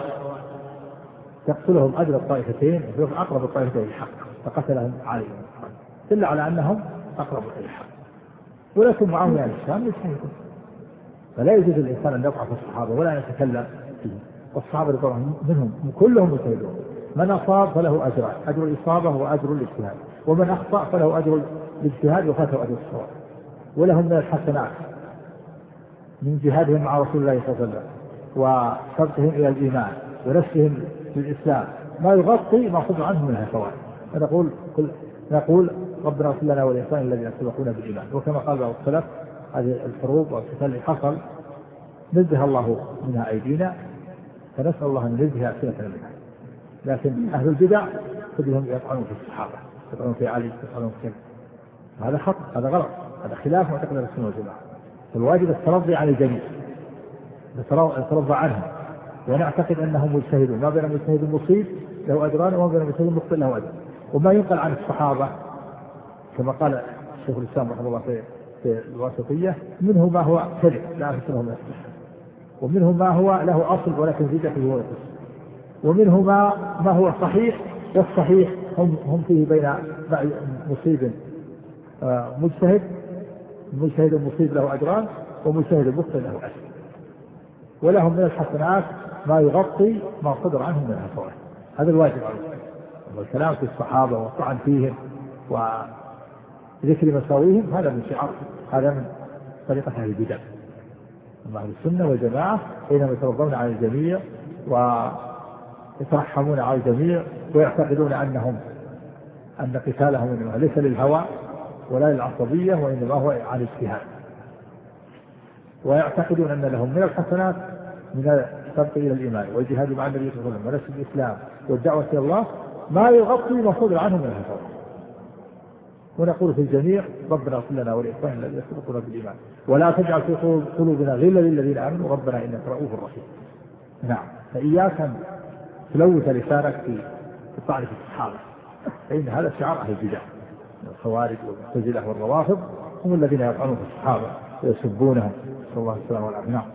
B: تقتلهم أجل الطائفتين وفيهم أقرب الطائفتين للحق فقتلهم علي، دل على أنهم أقرب إلى الحق. ولكن معاوية أهل الشام يجتهدون، فلا يجوز الإنسان أن يقع في الصحابة ولا أن يتكلم فيه، والصحابة رضي الله عنهم منهم كلهم مجتهدون، من أصاب فله أجران، أجر الإصابة وأجر الاجتهاد، ومن أخطأ فله أجر الاجتهاد وفاته أجر الصواب. ولهم من الحسنات من جهادهم مع رسول الله صلى الله عليه وسلم وسبقهم إلى الإيمان ونفسهم في الإسلام ما يغطي ما صدر عنهم من الفوائد. نقول نقول ربنا اغفر لنا ولإخواننا الذين سبقونا بالإيمان. وكما قال بعض السلف هذه الحروب والقتال اللي حصل نزه الله منها أيدينا فنسأل الله أن ينزه ألسنتنا منها، لكن أهل البدع كلهم يطعنون في الصحابة، يطعنون في علي، يطعنون في كذا، هذا خطأ، هذا غلط، هذا خلاف معتقد السنة والجماعة. فالواجب الترضي عن الجميع، الترضى عنهم، ونعتقد أنهم مجتهدون، ما بين مجتهد مصيب له أجران وما بين مجتهد مخطئ له أجر. وما ينقل عن الصحابة كما قال الشيخ الإسلام رحمه الله في في الواسطية منه ما هو كذب لا أصله من الصحة، ومنه ما هو له أصل ولكن زيد فيه هو القصة، ومنه ما ما هو صحيح، والصحيح هم هم فيه بين مصيب مجتهد مجتهد مصيب له أجران ومجتهد مخطئ له أجر، ولهم من الحسنات ما يغطي ما صدر عنهم من الفوائد. هذا الواجب عليهم، والكلام في الصحابة والطعن فيهم وذكر مساويهم هذا من شعار، هذا من طريقة أهل البدع. أما أهل السنة والجماعة حينما يترضون على الجميع ويترحمون على الجميع ويعتقدون أنهم أن قتالهم إنما ليس للهوى ولا للعصبية وإنما هو عن اجتهاد، ويعتقدون أن لهم من الحسنات من السبق إلى الإيمان والجهاد مع النبي صلى الله عليه وسلم ونشر الإسلام والدعوة إلى الله ما يغطي ما صدر عنهم من الهوى. ونقول في الجميع ربنا اغفر لنا ولإخواننا الذين سبقونا بالإيمان ولا تجعل في قلوبنا غلا للذين آمنوا ربنا إنك رؤوف رحيم. نعم، فإياك أن تلوث لسانك في الطعن في الصحابة، فإن هذا شعار أهل البدع، الخوارج والمعتزلة والروافض هم الذين يطعنون في الصحابة ويسبونهم، صلى الله عليه وسلم والعافية. نعم.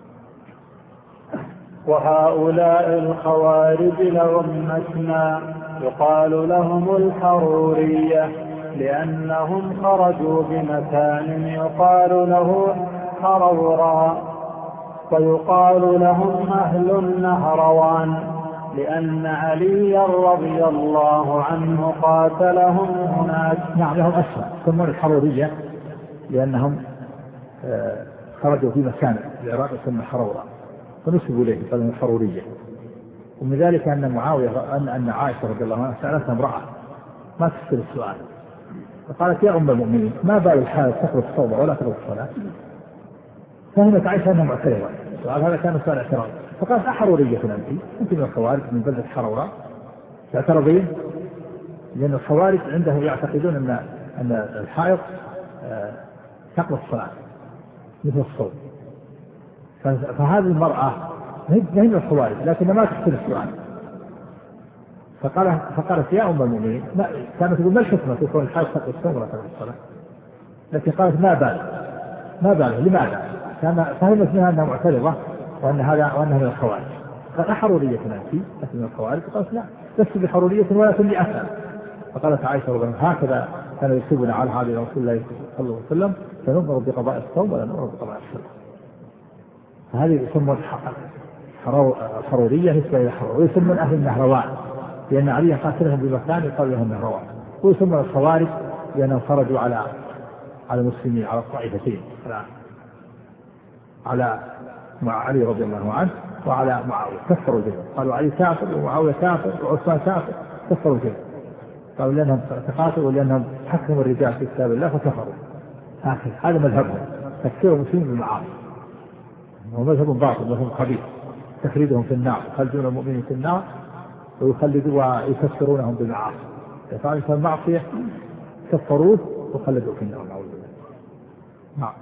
A: وهؤلاء الخوارج لهم مثنى يقال لهم الحرورية، لأنهم خرجوا بمكان يقال له حرورا، ويقال لهم أهل النهروان، لأن علي رضي الله عنه قاتلهم هناك.
B: نعم لهم أسماء يسمون الحرورية لأنهم خرجوا في مكان العراق يسمى حرورا فنسبوا إليه قالوا الحرورية. ومن ذلك أن معاوية أن أن عائشة رضي الله عنها سألتها امرأة ما تسأل السؤال فقالت يا أم المؤمنين ما بال الحال تقرأ الصوم ولا تقرأ الصلاة؟ فهمت عائشة أنها معترضة. السؤال هذا كان سؤال اعتراض فقالت أحرورية أنت أنت من الخوارج من بلدة حرورا تعترضين؟ لأن الخوارج عنده يعتقدون أن أن الحائض تقرأ الصلاة مثل الصوم. فهذه المرأة هي من الخوارج لكن ما تحسن السؤال. فقال فقالت يا أم المؤمنين كانت تقول ما الحكمة في كون الحائض تقرأ الصوم ولا تقرأ الصلاة؟ لكن قالت ما بال ما بال لماذا؟ كان فهمت منها أنها معترضة وأن هذا وأنها من الخوارج. قال أحرورية أنت من الخوارج؟ قالت لا لست بحرورية ولكن لأسأل. فقالت عائشة رضي الله عنها هكذا كان يكتبنا على هذه رسول الله صلى الله عليه وسلم فنؤمر بقضاء الصوم ولا نؤمر بقضاء الصلاة. فهذه يسمون حرورية نسبة إلى حرور. ويسمون أهل النهروان لأن علي قاتلهم بمكان يقال لهم النهروان. ويسمون الخوارج لأنهم خرجوا على على المسلمين على الطائفتين على على مع علي رضي الله عنه وعلى معاوية كفروا الجميع. قالوا علي كافر ومعاوية كافر وعثمان كافر كفروا الجميع. قالوا لأنهم تقاتلوا ولأنهم حكموا الرجال في كتاب الله فكفروا. هذا مذهبهم تكفير المسلمين بالمعاصي هو مذهب باطل مذهب خبيث تخليدهم في النار يخلدون المؤمنين في النار ويخلدوا ويكفرونهم بالمعاصي. فعل المعصية كفروه وخلدوا في النار. نعم.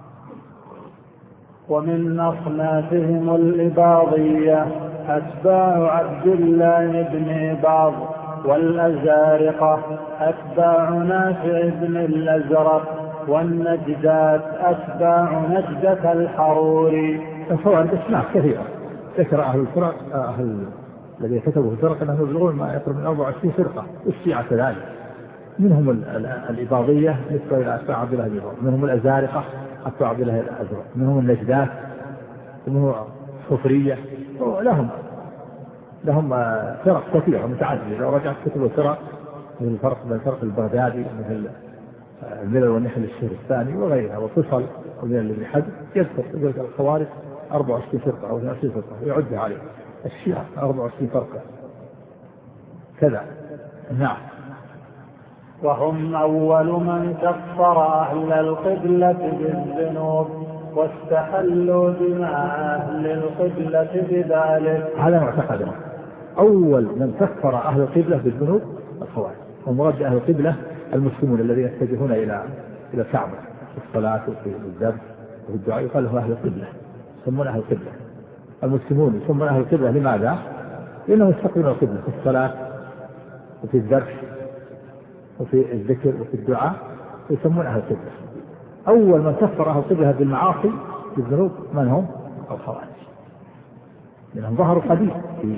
A: ومن أصنافهم الإباضية أتباع عبد الله بن إباض، والأزارقة أتباع نافع بن الأزرق، والنجدات أتباع نجدة الحروري.
B: فهو الأسماء كثيرة ذكر أهل الفرق أهل الذين كتبوا الفرق أنهم يبلغون ما يقرب من أربعة وعشرين فرقة والشيعة كذلك. منهم الإباضية نسبة إلى أتباع عبد الله بن إباض، منهم الأزارقة أتباع عبد الله الأزرق، منهم النجدات، منهم الصوفية. لهم لهم فرق كثيرة متعددة. لو رجعت كتب الفرق مثل الفرق بين الفرق البغدادي مثل الملل والنحل الشهر الثاني وغيرها وفصل ومن ابن حزم يذكر يذكر الخوارج أربعة وعشرين فرقة أو اثنين وعشرين فرقة ويعدها عليه. الشيعة أربعة وعشرين فرقة كذا. نعم.
A: وهم أول من كفر أهل القبلة بالذنوب واستحلوا دماء أهل القبلة بذلك.
B: هذا معتقدهم. أول من كفر أهل القبلة بالذنوب الخوارج. ومراد أهل القبلة المسلمون الذين يتجهون إلى إلى الكعبة في الصلاة وفي الذبح وفي الدعاء يقال له أهل القبلة يسمون أهل القبلة. المسلمون يسمون أهل القبلة لماذا؟ لأنهم يستقبلون القبلة في الصلاة وفي الذبح وفي الذكر وفي الدعاء يسمون أهل القبلة. أول من كفر أهل القبلة بالمعاصي بالذنوب من هم؟ الخوارج. لأنهم ظهروا قديم في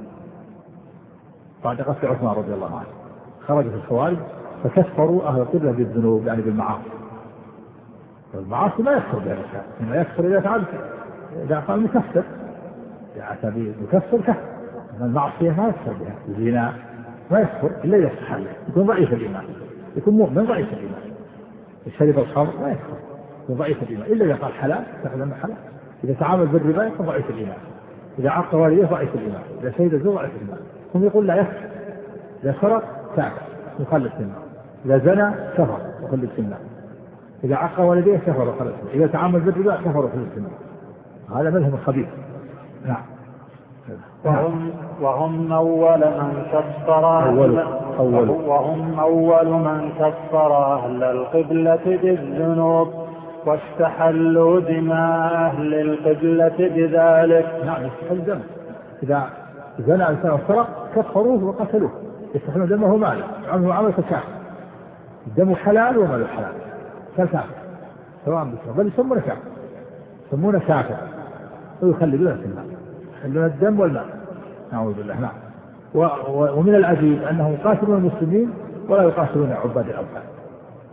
B: بعد قتل عثمان رضي الله عنه خرجت الخوارج فكفروا أهل القبلة بالذنوب يعني بالمعاصي. والمعاصي ما يكفر بها الإنسان إنما يكفر إذا فعل إذا قال مكفر يعني مكفر كفر. المعصية ما يكفر بها. الزنا ما يكفر إلا إذا استحل يكون ضعيف الإيمان يكون مؤمن ضعيف الإيمان. الشرب الخمر ما يكفر يكون ضعيف الإيمان إلا إذا قال حلال تعلم حلال. إذا تعامل بالربا يكون ضعيف الإيمان. إذا عق والديه ضعيف الإيمان. إذا شهد الزور ضعيف الإيمان. هم يقول لا يكفر. إذا سرق كافر مخلد في النار. إذا زنى كفر وخلد في النار. إذا عق والديه كفر وخلد في النار. إذا تعامل بالربا كفر وخلد في النار. هذا مذهب الخبيث. نعم.
A: وهم, وهم أول من كفر
B: أول أول
A: وهم أول من كفر أهل القبلة بالذنوب واستحلوا دماء أهل القبلة بذلك.
B: نعم يستحل دم. إذا زنى إنسان وسرق كفروه وقتلوه يستحلون دمه ماله عمله عمل كافر. الدم حلال وماله حلال كالكافر سواء بسواء بل يسمونه كافر يسمونه كافر ويخلدونه في النار يخلون الدم والماء. نعوذ بالله. نعم. ومن العجيب أنهم يقاتلون المسلمين ولا يقاتلون عباد الأوثان.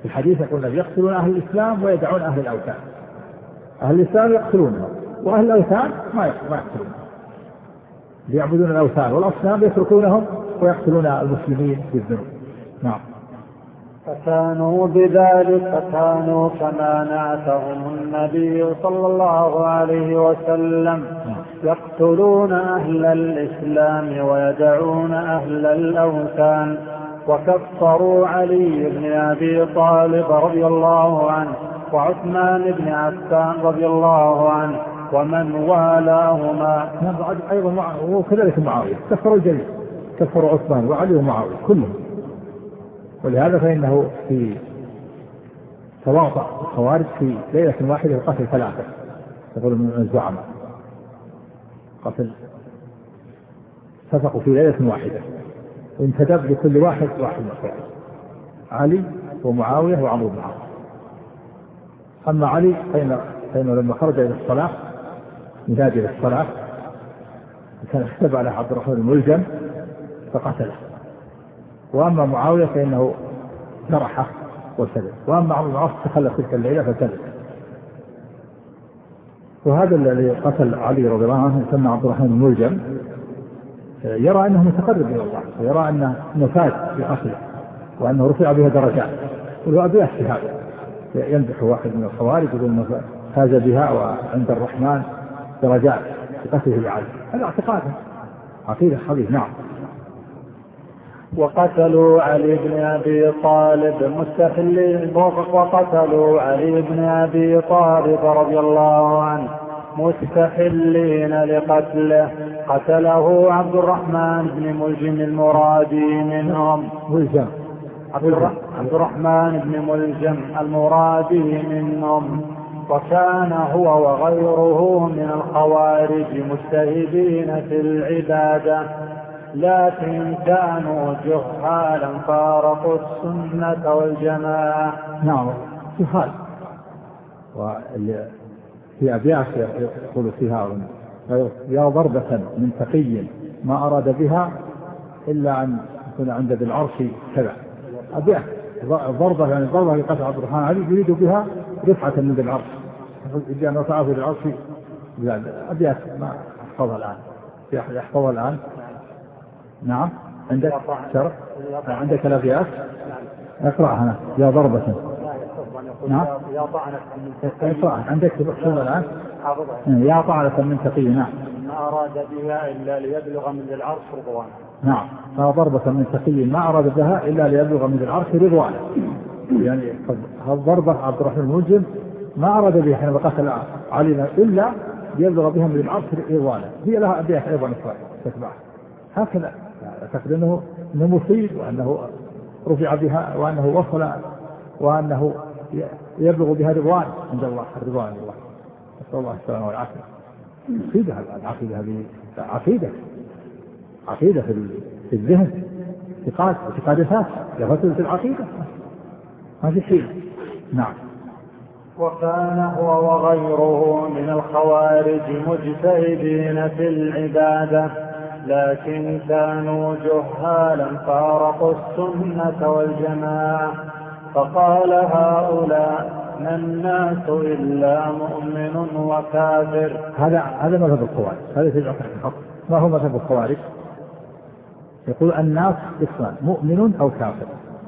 B: في الحديث يقول يقتلون أهل الإسلام ويدعون أهل الأوثان. أهل الإسلام يقتلونهم وأهل الأوثان ما يقتلون، يعبدون الأوثان والأصنام يتركونهم ويقتلون المسلمين بالذنوب. نعم.
A: فكانوا بذلك فكانوا كما نعتهم النبي صلى الله عليه وسلم يقتلون أهل الإسلام ويدعون أهل الأوثان. وكفروا علي بن أبي طالب رضي الله عنه وعثمان بن عفان رضي الله عنه ومن والاهما.
B: أيضا وكذلك معاوية كفروا الجميع، كفروا عثمان وعلي ومعاوية كلهم. ولهذا فإنه في تواطأ الخوارج في ليلة واحدة قتل ثلاثة، يقول من الزعماء قتل اتفقوا في ليلة واحدة، وانتدب لكل واحد واحد من الخوارج، علي ومعاوية وعمرو بن العاص. أما علي فإنه لما خرج إلى الصلاة ينادي للصلاة كان اختبأ له عبد الرحمن الملجم فقتله. وأما معاوية فإنه جرحه وسلم. وأما عمرو بن العاص تخلف تلك الليلة فسلم. وهذا الذي قتل علي رضي الله عنه يسمى عبد الرحمن الملجم، يرى أنه متقرب إلى الله ويرى أنه نفاذ بقتله وأنه رفع بها درجات، وهو أبيات في هذا يمدح واحد من الخوارج يقول أنه فاز بها وعند الرحمن درجات بقتله لعلي. هذا اعتقاده عقيدة خبيث. نعم.
A: وقتلوا علي بن أبي طالب مستحلين وقتلوا علي بن أبي طالب رضي الله عنه مستحلين لقتله. قتله عبد الرحمن بن ملجم المرادي منهم.
B: ملجم
A: عبد الرحمن بن ملجم المرادي منهم. وكان هو وغيره من الخوارج مجتهدين في العبادة، لكن كانوا جهالا فارقوا السنة والجماعة.
B: نعم جهال. وفي أبيات يقول فيها يا ضربة من تقي ما أراد بها إلا أن يكون عند ذي العرش كذا. أبيات ضربة يعني ضربة لقتل عبد الرحمن علي يريد بها رفعة من ذي العرش، يجي أن رفعه في العرش. أبيات ما أحفظها الآن، يحفظها الآن. نعم عندك شرح عندك الأبيات اقرأها هنا. يا ضربة. نعم
A: يا طعنة من
B: اقرأها عندك تحفظها الآن. يا طعنة من تقي. نعم
A: ما أراد بها إلا ليبلغ من ذي العرش رضوانه.
B: نعم يا ضربة من تقي ما أراد بها إلا ليبلغ من ذي العرش رضوانه. يعني هالضربة عبد الرحمن الملجم ما أراد بها حين قتل علي إلا ليبلغ بها من ذي العرش رضوانه. هي لها أبيات أيضا تتبعها هكذا، أعتقد أنه مصيب وأنه رفع بها وأنه وصل وأنه يبلغ بها رضوان عند الله، الرضوان عند الله. نسأل الله السلامة والعافية. عقيدة العقيدة هذه عقيدة عقيدة في الذهن، اعتقاد اعتقاد أساس لفترة العقيدة ما في شيء. نعم.
A: وكان هو وغيره من الخوارج مجتهدين في العبادة، لكن كانوا جهالا فارقوا السنة والجماعة. فقال هؤلاء ما الناس إلا مؤمن وكافر.
B: هذا هذا مذهب الخوارج. هذا في الحق. ما هو مذهب الخوارج؟ يقول الناس قسمان، مؤمن أو كافر،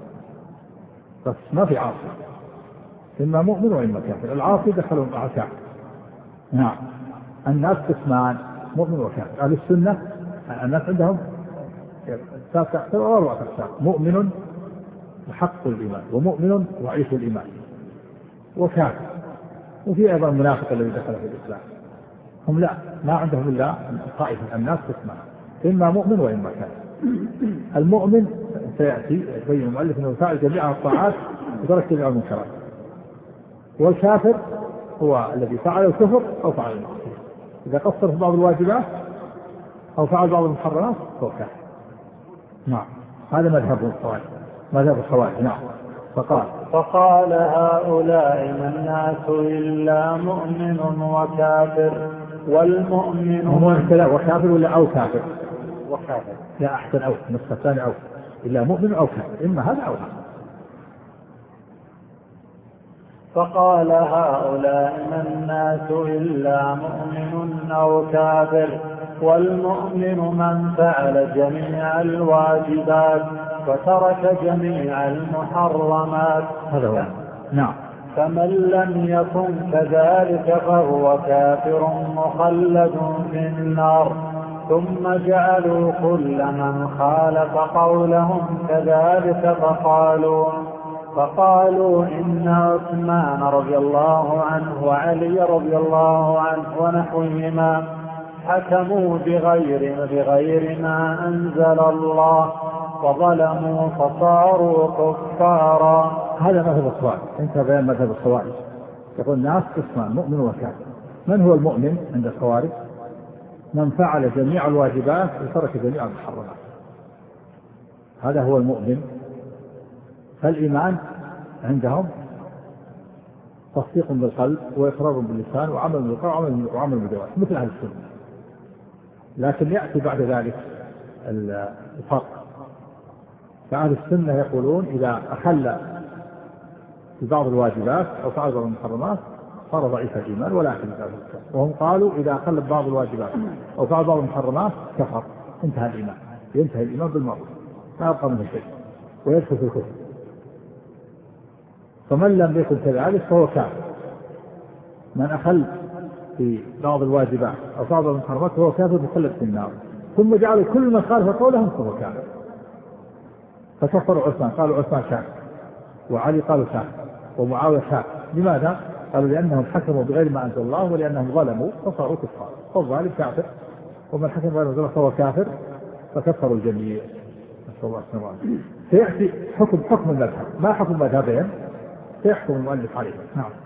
B: بس ما في عاصي، إما مؤمن وإما كافر. العاصي دخلوا مع كافر. نعم. الناس قسمان، مؤمن وكافر. أهل السنة الناس عندهم ثلاثة أقسام أو أربعة أقسام: مؤمن وحق الإيمان، ومؤمن ضعيف الإيمان، وكافر. وفي أيضا المنافق الذي دخل في الإسلام. هم لا ما عندهم إلا طائفة. الناس قسمان، إما مؤمن وإما كافر. المؤمن سيأتي يبين المؤلف أنه فعل جميع الطاعات وترك جميع المنكرات. والكافر هو الذي فعل الكفر أو فعل المعصية، إذا قصر في بعض الواجبات أو فعل بعض المحرمات فهو كافر. نعم. هذا مذهب الخوارج، مذهب الخوارج. نعم. فقال
A: فقال هؤلاء ما الناس إلا مؤمن وكافر. والمؤمن
B: مؤمن وكافر ولا أو كافر؟
A: وكافر.
B: لا أحسن أو نصف الثاني أو إلا مؤمن أو كافر، إما هذا أو هذا.
A: فقال هؤلاء ما الناس إلا مؤمن أو كافر، والمؤمن من فعل جميع الواجبات وترك جميع المحرمات.
B: هذا هو. نعم.
A: فمن لم يكن كذلك فهو كافر مخلد في النار. ثم جعلوا كل من خالف قولهم كذلك فقالوا فقالوا إن عثمان رضي الله عنه وعلي رضي الله عنه ونحوهما حكموا بغير بغير ما أنزل الله وظلموا فصاروا كفارا.
B: هذا مذهب الخوارج. انت بيان مذهب الخوارج. يقول الناس قسمان مؤمن وكافر. من هو المؤمن عند الخوارج؟ من فعل جميع الواجبات وترك جميع المحرمات، هذا هو المؤمن. فالإيمان عندهم تصديق بالقلب وإقرار باللسان وعمل بالقلب وعمل بالجوارح مثل أهل السنة. لكن يأتي بعد ذلك الفرق. فأهل السنة يقولون إذا أخل في بعض الواجبات أو فعل بعض المحرمات صار ضعيف الإيمان ولا يحل ذلك. وهم قالوا إذا أخل بعض الواجبات أو فعل بعض المحرمات كفر، انتهى الإيمان، ينتهي الإيمان بالمعروف لا يبقى منه شيء ويدخل في الكفر. فمن لم يكن كذلك فهو كافر. من أخل في بعض الواجبات أو بعض المحرمات فهو كافر مخلد في النار. ثم جعلوا كل من خالف قولهم فهو كافر. فكفروا عثمان، قالوا عثمان كافر، وعلي قالوا كافر، ومعاوية كافر. لماذا؟ قالوا لأنهم حكموا بغير ما أنزل الله ولأنهم ظلموا فصاروا كفار. فالظالم كافر ومن حكم بغير ما أنزل الله فهو كافر فكفروا الجميع. نسأل الله السلامة. سيأتي حكم حكم المذهب، ما حكم مذهبين سيحكم المؤلف عليه. نعم.